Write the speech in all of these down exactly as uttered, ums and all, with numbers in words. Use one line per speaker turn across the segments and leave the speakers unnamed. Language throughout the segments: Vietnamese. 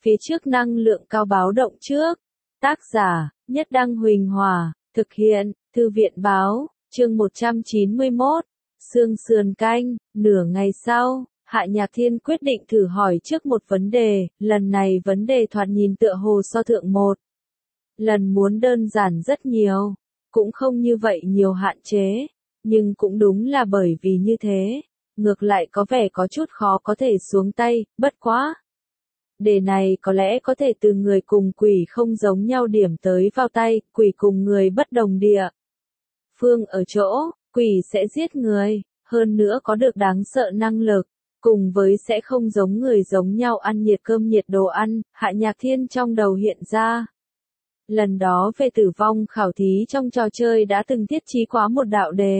phía trước năng lượng cao báo động trước. Tác giả, Nhất Đăng Huỳnh Hòa, thực hiện, Thư viện báo, chương một trăm chín mươi mốt, xương sườn canh. Nửa ngày sau, Hạ Nhạc Thiên quyết định thử hỏi trước một vấn đề, lần này vấn đề thoạt nhìn tựa hồ so thượng một lần muốn đơn giản rất nhiều, cũng không như vậy nhiều hạn chế, nhưng cũng đúng là bởi vì như thế, ngược lại có vẻ có chút khó có thể xuống tay, bất quá. Đề này có lẽ có thể từ người cùng quỷ không giống nhau điểm tới vào tay, quỷ cùng người bất đồng địa. Phương ở chỗ, quỷ sẽ giết người, hơn nữa có được đáng sợ năng lực, cùng với sẽ không giống người giống nhau ăn nhiệt cơm nhiệt đồ ăn, Hạ Nhạc Thiên trong đầu hiện ra. Lần đó về tử vong khảo thí trong trò chơi đã từng thiết trí quá một đạo đề.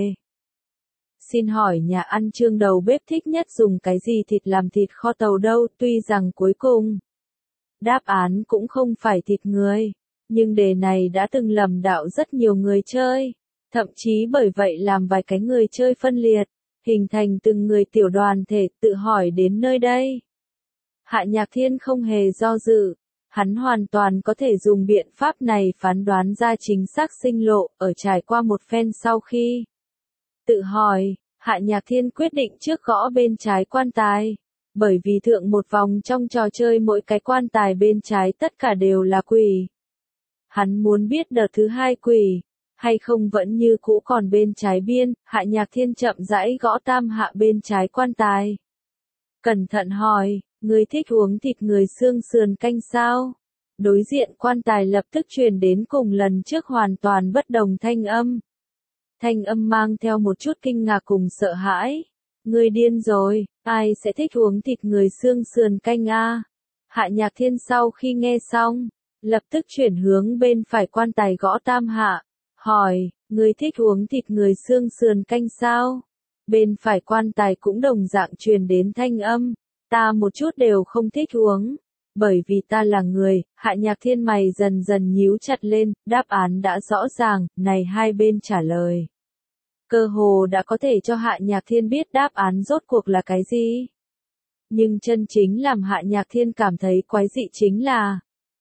Xin hỏi nhà ăn Trương đầu bếp thích nhất dùng cái gì thịt làm thịt kho tàu đâu, tuy rằng cuối cùng đáp án cũng không phải thịt người, nhưng đề này đã từng lầm đạo rất nhiều người chơi, thậm chí bởi vậy làm vài cái người chơi phân liệt, hình thành từng người tiểu đoàn thể tự hỏi đến nơi đây. Hạ Nhạc Thiên không hề do dự, hắn hoàn toàn có thể dùng biện pháp này phán đoán ra chính xác sinh lộ, ở trải qua một phen sau khi tự hỏi, Hạ Nhạc Thiên quyết định trước gõ bên trái quan tài, bởi vì thượng một vòng trong trò chơi mỗi cái quan tài bên trái tất cả đều là quỷ. Hắn muốn biết đợt thứ hai quỷ, hay không vẫn như cũ còn bên trái biên, Hạ Nhạc Thiên chậm rãi gõ tam hạ bên trái quan tài. Cẩn thận hỏi, người thích uống thịt người xương sườn canh sao? Đối diện quan tài lập tức truyền đến cùng lần trước hoàn toàn bất đồng thanh âm. Thanh âm mang theo một chút kinh ngạc cùng sợ hãi. Người điên rồi, ai sẽ thích uống thịt người xương sườn canh a? Hạ Nhạc Thiên sau khi nghe xong, lập tức chuyển hướng bên phải quan tài gõ tam hạ, hỏi, người thích uống thịt người xương sườn canh sao? Bên phải quan tài cũng đồng dạng truyền đến thanh âm, ta một chút đều không thích uống, bởi vì ta là người. Hạ Nhạc Thiên mày dần dần nhíu chặt lên, đáp án đã rõ ràng, này hai bên trả lời. Cơ hồ đã có thể cho Hạ Nhạc Thiên biết đáp án rốt cuộc là cái gì. Nhưng chân chính làm Hạ Nhạc Thiên cảm thấy quái dị chính là,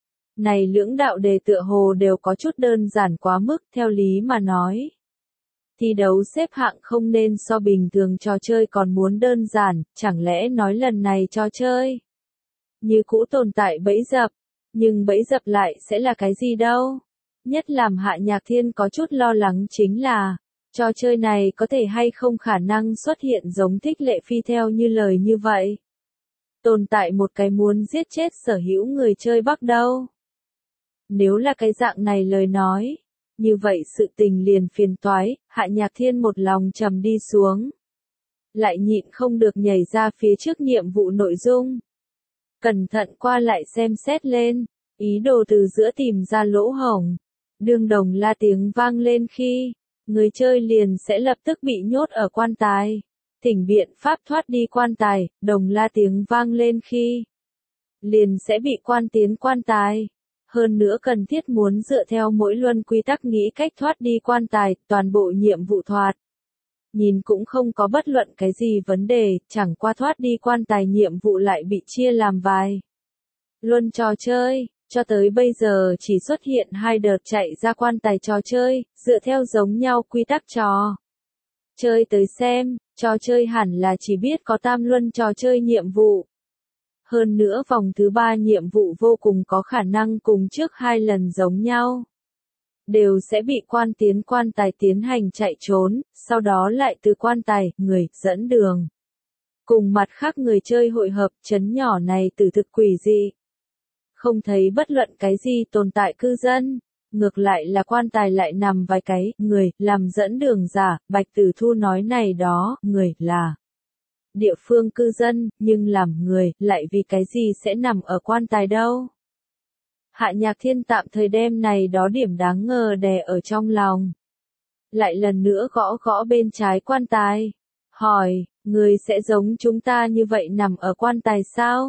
này lưỡng đạo đề tựa hồ đều có chút đơn giản quá mức, theo lý mà nói. Thi đấu xếp hạng không nên so bình thường trò chơi còn muốn đơn giản, chẳng lẽ nói lần này trò chơi như cũ tồn tại bẫy dập, nhưng bẫy dập lại sẽ là cái gì đâu? Nhất làm Hạ Nhạc Thiên có chút lo lắng chính là, trò chơi này có thể hay không khả năng xuất hiện giống Thích Lệ Phi theo như lời như vậy. Tồn tại một cái muốn giết chết sở hữu người chơi Bắc đâu. Nếu là cái dạng này lời nói, như vậy sự tình liền phiền toái, Hạ Nhạc Thiên một lòng trầm đi xuống. Lại nhịn không được nhảy ra phía trước nhiệm vụ nội dung. Cẩn thận qua lại xem xét lên, ý đồ từ giữa tìm ra lỗ hổng. Đương đồng la tiếng vang lên khi, người chơi liền sẽ lập tức bị nhốt ở quan tài. Thỉnh biện pháp thoát đi quan tài, đồng la tiếng vang lên khi, liền sẽ bị quan tiến quan tài. Hơn nữa cần thiết muốn dựa theo mỗi luân quy tắc nghĩ cách thoát đi quan tài, toàn bộ nhiệm vụ thoạt. Nhìn cũng không có bất luận cái gì vấn đề, chẳng qua thoát đi quan tài nhiệm vụ lại bị chia làm vài luân trò chơi, cho tới bây giờ chỉ xuất hiện hai đợt chạy ra quan tài trò chơi, dựa theo giống nhau quy tắc trò chơi tới xem, trò chơi hẳn là chỉ biết có tam luân trò chơi nhiệm vụ. Hơn nữa vòng thứ ba nhiệm vụ vô cùng có khả năng cùng trước hai lần giống nhau. Đều sẽ bị quan tiến quan tài tiến hành chạy trốn, sau đó lại từ quan tài, người, dẫn đường. Cùng mặt khác người chơi hội hợp, chấn nhỏ này tử thực quỷ dị. Không thấy bất luận cái gì tồn tại cư dân, ngược lại là quan tài lại nằm vài cái, người, làm dẫn đường giả, Bạch Tử Thu nói này đó, người, là địa phương cư dân, nhưng làm người, lại vì cái gì sẽ nằm ở quan tài đâu. Hạ Nhạc Thiên tạm thời đem này đó điểm đáng ngờ đè ở trong lòng. Lại lần nữa gõ gõ bên trái quan tài. Hỏi, người sẽ giống chúng ta như vậy nằm ở quan tài sao?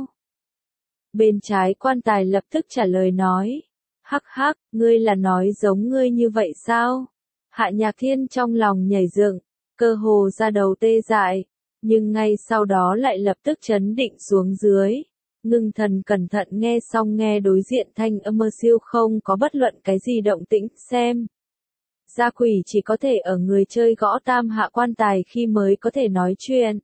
Bên trái quan tài lập tức trả lời nói. Hắc hắc, ngươi là nói giống ngươi như vậy sao? Hạ Nhạc Thiên trong lòng nhảy dựng, cơ hồ ra đầu tê dại. Nhưng ngay sau đó lại lập tức chấn định xuống dưới. Ngưng thần cẩn thận nghe xong nghe đối diện thanh âm mơ siêu không có bất luận cái gì động tĩnh, xem. Gia quỷ chỉ có thể ở người chơi gõ tam hạ quan tài khi mới có thể nói chuyện.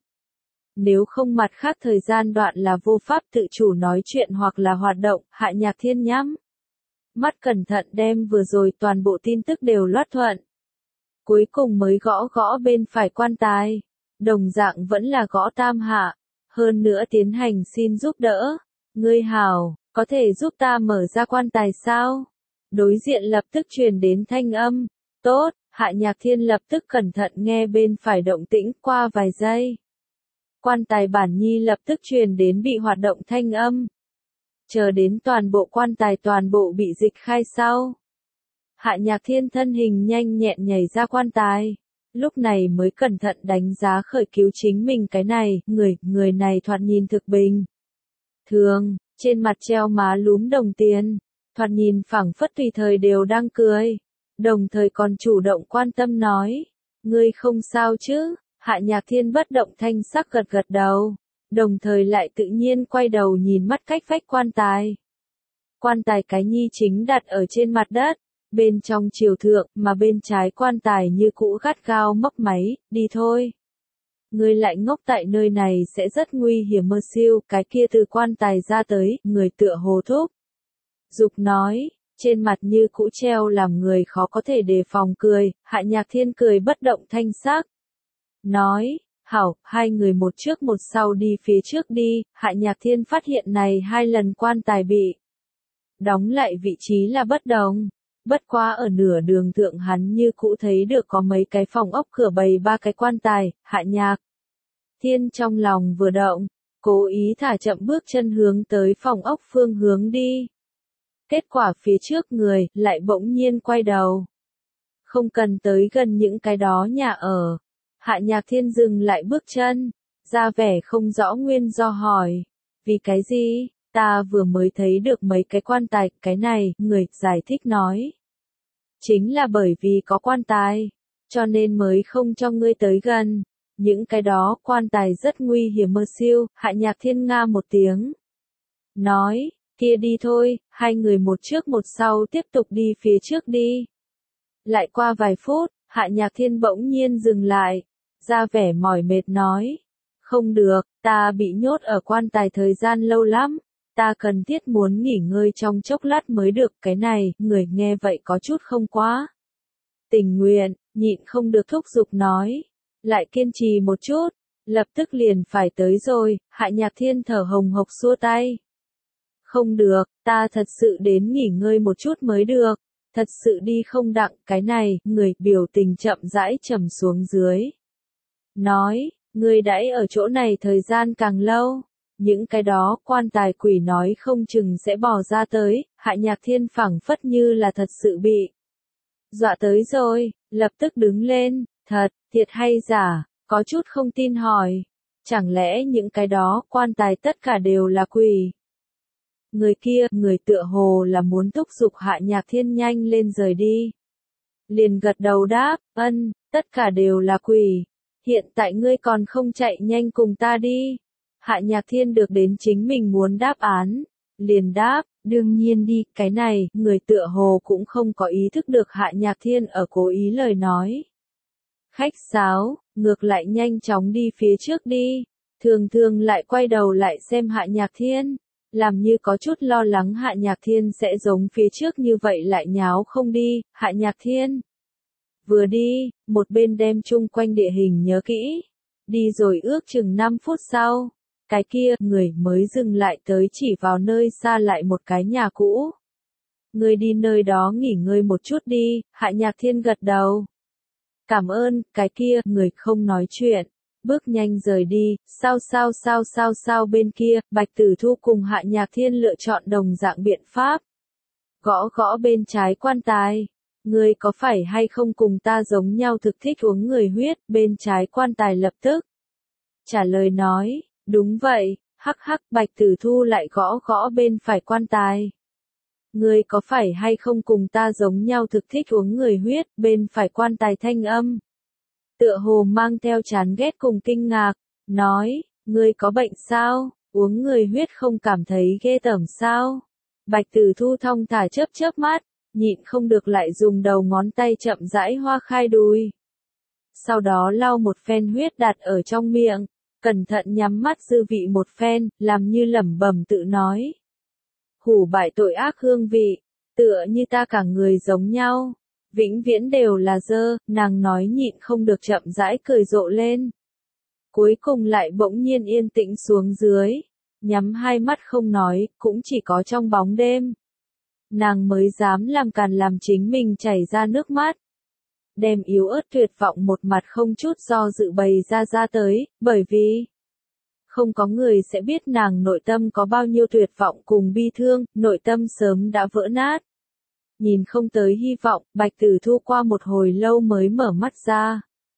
Nếu không mặt khác thời gian đoạn là vô pháp tự chủ nói chuyện hoặc là hoạt động, Hạ Nhạc Thiên nhắm mắt cẩn thận đem vừa rồi toàn bộ tin tức đều loát thuận. Cuối cùng mới gõ gõ bên phải quan tài. Đồng dạng vẫn là gõ tam hạ. Hơn nữa tiến hành xin giúp đỡ. Ngươi hảo, có thể giúp ta mở ra quan tài sao? Đối diện lập tức truyền đến thanh âm. Tốt, Hạ Nhạc Thiên lập tức cẩn thận nghe bên phải động tĩnh qua vài giây. Quan tài bản nhi lập tức truyền đến bị hoạt động thanh âm. Chờ đến toàn bộ quan tài toàn bộ bị dịch khai sau. Hạ Nhạc Thiên thân hình nhanh nhẹn nhảy ra quan tài. Lúc này mới cẩn thận đánh giá khởi cứu chính mình cái này, người, người này thoạt nhìn thực bình. Thường, trên mặt treo má lúm đồng tiền, thoạt nhìn phảng phất tùy thời đều đang cười. Đồng thời còn chủ động quan tâm nói. Ngươi không sao chứ? Hạ Nhạc Thiên bất động thanh sắc gật gật đầu. Đồng thời lại tự nhiên quay đầu nhìn mắt cách vách quan tài. Quan tài cái nhi chính đặt ở trên mặt đất. Bên trong chiều thượng, mà bên trái quan tài như cũ gắt gao mấp máy, đi thôi. Người lại ngốc tại nơi này sẽ rất nguy hiểm mơ siêu, cái kia từ quan tài ra tới, người tựa hồ thúc. Dục nói, trên mặt như cũ treo làm người khó có thể đề phòng cười, Hạ Nhạc Thiên cười bất động thanh sắc. Nói, hảo, hai người một trước một sau đi phía trước đi, Hạ Nhạc Thiên phát hiện này hai lần quan tài bị đóng lại vị trí là bất đồng. Bất quá ở nửa đường thượng hắn như cũ thấy được có mấy cái phòng ốc cửa bày ba cái quan tài, Hạ Nhạc Thiên trong lòng vừa động, cố ý thả chậm bước chân hướng tới phòng ốc phương hướng đi. Kết quả phía trước người, lại bỗng nhiên quay đầu. Không cần tới gần những cái đó nhà ở. Hạ Nhạc Thiên dừng lại bước chân, ra vẻ không rõ nguyên do hỏi. Vì cái gì? Ta vừa mới thấy được mấy cái quan tài, cái này, người giải thích nói. Chính là bởi vì có quan tài, cho nên mới không cho ngươi tới gần. Những cái đó quan tài rất nguy hiểm mơ siêu, Hạ Nhạc Thiên nga một tiếng. Nói, kia đi thôi, hai người một trước một sau tiếp tục đi phía trước đi. Lại qua vài phút, Hạ Nhạc Thiên bỗng nhiên dừng lại, ra vẻ mỏi mệt nói. Không được, ta bị nhốt ở quan tài thời gian lâu lắm. Ta cần thiết muốn nghỉ ngơi trong chốc lát mới được, cái này, người nghe vậy có chút không quá. Tình nguyện, nhịn không được thúc giục nói. Lại kiên trì một chút, lập tức liền phải tới rồi, Hạ Nhạc Thiên thở hồng hộc xua tay. Không được, ta thật sự đến nghỉ ngơi một chút mới được, thật sự đi không đặng, cái này, người biểu tình chậm rãi trầm xuống dưới. Nói, người đãi ở chỗ này thời gian càng lâu. Những cái đó quan tài quỷ nói không chừng sẽ bò ra tới, Hạ Nhạc Thiên phảng phất như là thật sự bị dọa tới rồi, lập tức đứng lên, thật, thiệt hay giả, có chút không tin hỏi, chẳng lẽ những cái đó quan tài tất cả đều là quỷ? Người kia, người tựa hồ là muốn thúc giục Hạ Nhạc Thiên nhanh lên rời đi. Liền gật đầu đáp, ân, tất cả đều là quỷ, hiện tại ngươi còn không chạy nhanh cùng ta đi. Hạ Nhạc Thiên được đến chính mình muốn đáp án, liền đáp, đương nhiên đi, cái này, người tựa hồ cũng không có ý thức được Hạ Nhạc Thiên ở cố ý lời nói. Khách sáo, ngược lại nhanh chóng đi phía trước đi, thường thường lại quay đầu lại xem Hạ Nhạc Thiên, làm như có chút lo lắng Hạ Nhạc Thiên sẽ giống phía trước như vậy lại nháo không đi, Hạ Nhạc Thiên. Vừa đi, một bên đem chung quanh địa hình nhớ kỹ, đi rồi ước chừng năm phút sau. Cái kia, người mới dừng lại tới chỉ vào nơi xa lại một cái nhà cũ. Người đi nơi đó nghỉ ngơi một chút đi, Hạ Nhạc Thiên gật đầu. Cảm ơn, cái kia, người không nói chuyện. Bước nhanh rời đi, sao sao sao sao sao bên kia, Bạch Tử Thu cùng Hạ Nhạc Thiên lựa chọn đồng dạng biện pháp. Gõ gõ bên trái quan tài. Người có phải hay không cùng ta giống nhau thực thích uống người huyết, bên trái quan tài lập tức. Trả lời nói. Đúng vậy, hắc hắc, Bạch Tử Thu lại gõ gõ bên phải quan tài. Ngươi có phải hay không cùng ta giống nhau thực thích uống người huyết, bên phải quan tài thanh âm. Tựa hồ mang theo chán ghét cùng kinh ngạc, nói, ngươi có bệnh sao, Uống người huyết không cảm thấy ghê tởm sao? Bạch Tử Thu thong thả chớp chớp mắt, nhịn không được lại dùng đầu ngón tay chậm rãi hoa khai đùi. Sau đó lau một phen huyết đặt ở trong miệng, cẩn thận nhắm mắt dư vị một phen, làm như lẩm bẩm tự nói. Hủ bại tội ác hương vị, tựa như ta cả người giống nhau, vĩnh viễn đều là dơ, nàng nói nhịn không được chậm rãi cười rộ lên. Cuối cùng lại bỗng nhiên yên tĩnh xuống dưới, nhắm hai mắt không nói, cũng chỉ có trong bóng đêm. Nàng mới dám làm càn làm chính mình chảy ra nước mắt. Đem yếu ớt tuyệt vọng một mặt không chút do dự bày ra ra tới, bởi vì không có người sẽ biết nàng nội tâm có bao nhiêu tuyệt vọng cùng bi thương, nội tâm sớm đã vỡ nát. Nhìn không tới hy vọng, Bạch Tử Thu qua một hồi lâu mới mở mắt ra.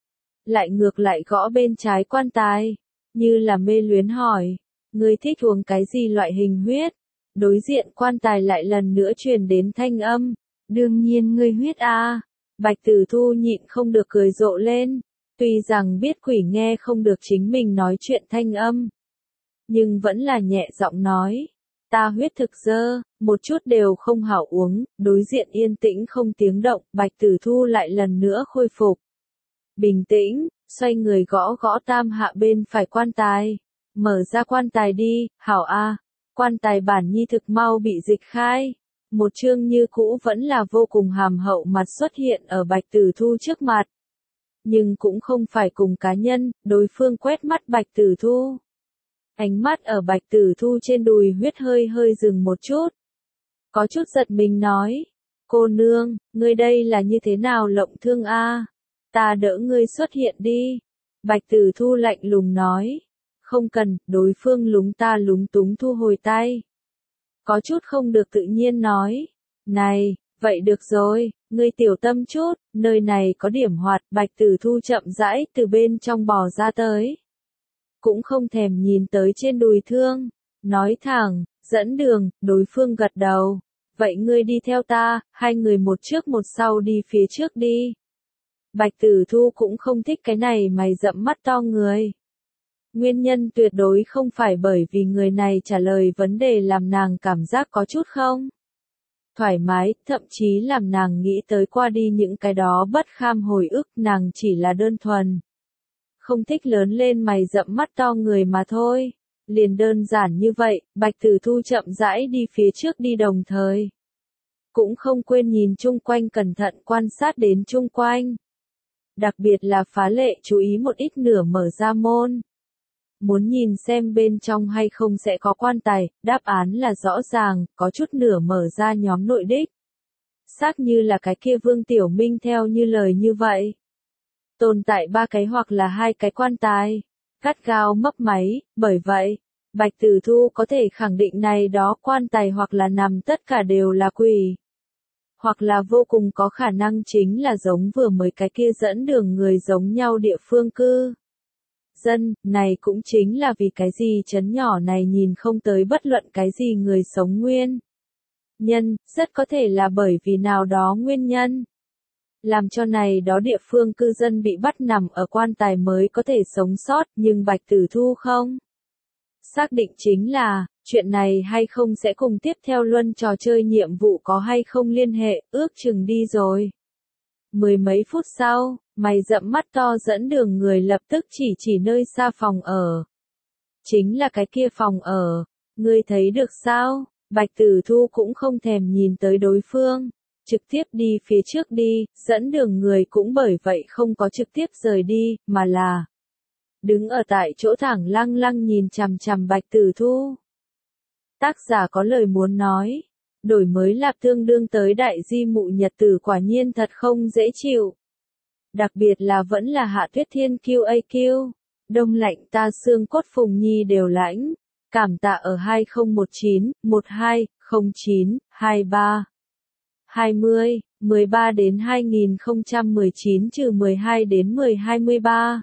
Lại ngược lại gõ bên trái quan tài, như là mê luyến hỏi, ngươi thích uống cái gì loại hình huyết? Đối diện quan tài lại lần nữa truyền đến thanh âm, đương nhiên ngươi huyết a. Bạch Tử Thu nhịn không được cười rộ lên, tuy rằng biết quỷ nghe không được chính mình nói chuyện thanh âm, nhưng vẫn là nhẹ giọng nói, ta huyết thực dơ, một chút đều không hảo uống. Đối diện yên tĩnh không tiếng động, Bạch Tử Thu lại lần nữa khôi phục bình tĩnh, xoay người gõ gõ tam hạ bên phải quan tài, mở ra quan tài đi, hảo a. Quan tài bản nhi thực mau bị dịch khai. Một chương như cũ vẫn là vô cùng hàm hậu mặt xuất hiện ở Bạch Tử Thu trước mặt. Nhưng cũng không phải cùng cá nhân, đối phương quét mắt Bạch Tử Thu. Ánh mắt ở Bạch Tử Thu trên đùi huyết hơi hơi dừng một chút. Có chút giật mình nói, cô nương, ngươi đây là như thế nào lộng thương a? Ta đỡ ngươi xuất hiện đi. Bạch Tử Thu lạnh lùng nói, không cần. Đối phương lúng ta lúng túng thu hồi tay. Có chút không được tự nhiên nói, này, vậy được rồi, ngươi tiểu tâm chút, nơi này có điểm hoạt. Bạch Tử Thu chậm rãi từ bên trong bò ra tới. Cũng không thèm nhìn tới trên đùi thương, nói thẳng, dẫn đường. Đối phương gật đầu, vậy ngươi đi theo ta, hai người một trước một sau đi phía trước đi. Bạch Tử Thu cũng không thích cái này mày rậm mắt to người. Nguyên nhân tuyệt đối không phải bởi vì người này trả lời vấn đề làm nàng cảm giác có chút không thoải mái, thậm chí làm nàng nghĩ tới qua đi những cái đó bất kham hồi ức. Nàng chỉ là đơn thuần không thích lớn lên mày rậm mắt to người mà thôi. Liền đơn giản như vậy. Bạch Tử Thu chậm rãi đi phía trước đi, đồng thời cũng không quên nhìn chung quanh, cẩn thận quan sát đến chung quanh. Đặc biệt là phá lệ chú ý một ít nửa mở ra môn. Muốn nhìn xem bên trong hay không sẽ có quan tài. Đáp án là rõ ràng, có chút nửa mở ra nhóm nội đích. Xác như là cái kia Vương Tiểu Minh theo như lời như vậy. Tồn tại ba cái hoặc là hai cái quan tài. Gắt gao mấp máy, bởi vậy, Bạch Tử Thu có thể khẳng định này đó quan tài hoặc là nằm tất cả đều là quỷ. Hoặc là vô cùng có khả năng chính là giống vừa mới cái kia dẫn đường người giống nhau địa phương cư dân. Này cũng chính là vì cái gì trấn nhỏ này nhìn không tới bất luận cái gì người sống nguyên nhân, rất có thể là bởi vì nào đó nguyên nhân làm cho này đó địa phương cư dân bị bắt nằm ở quan tài mới có thể sống sót. Nhưng Bạch Tử Thu không xác định chính là, chuyện này hay không sẽ cùng tiếp theo luân trò chơi nhiệm vụ có hay không liên hệ. Ước chừng đi rồi mười mấy phút sau, mày rậm mắt to dẫn đường người lập tức chỉ chỉ nơi xa phòng ở. Chính là cái kia phòng ở, ngươi thấy được sao? Bạch Tử Thu cũng không thèm nhìn tới đối phương, trực tiếp đi phía trước đi. Dẫn đường người cũng bởi vậy không có trực tiếp rời đi, mà là đứng ở tại chỗ thẳng lăng lăng nhìn chằm chằm Bạch Tử Thu. Tác giả có lời muốn nói, đổi mới lạp tương đương tới đại di mụ nhật tử quả nhiên thật không dễ chịu. Đặc biệt là vẫn là Hạ Tuyết Thiên Q A Q, đông lạnh ta xương cốt Phùng Nhi đều lãnh. Cảm tạ ở hai không một chín, một hai, không chín, hai ba, hai mươi, mười ba đến hai nghìn không trăm mười chín trừ mười hai đến mười hai mươi ba.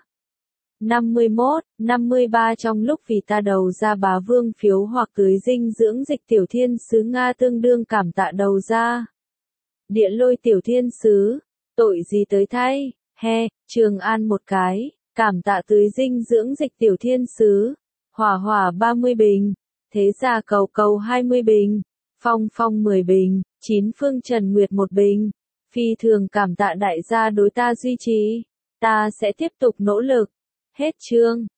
năm mươi mốt, năm mươi ba trong lúc vì ta đầu ra bá vương phiếu hoặc tưới dinh dưỡng dịch tiểu thiên sứ Nga tương đương cảm tạ đầu ra. Địa lôi tiểu thiên sứ, tội gì tới thay, he, Trường An một cái, cảm tạ tưới dinh dưỡng dịch tiểu thiên sứ, Hỏa hỏa ba mươi bình, Thế Gia Cầu Cầu hai mươi bình, Phong Phong mười bình, Chín Phương Trần Nguyệt một bình. Phi thường cảm tạ đại gia đối ta duy trì, ta sẽ tiếp tục nỗ lực. Hết chương.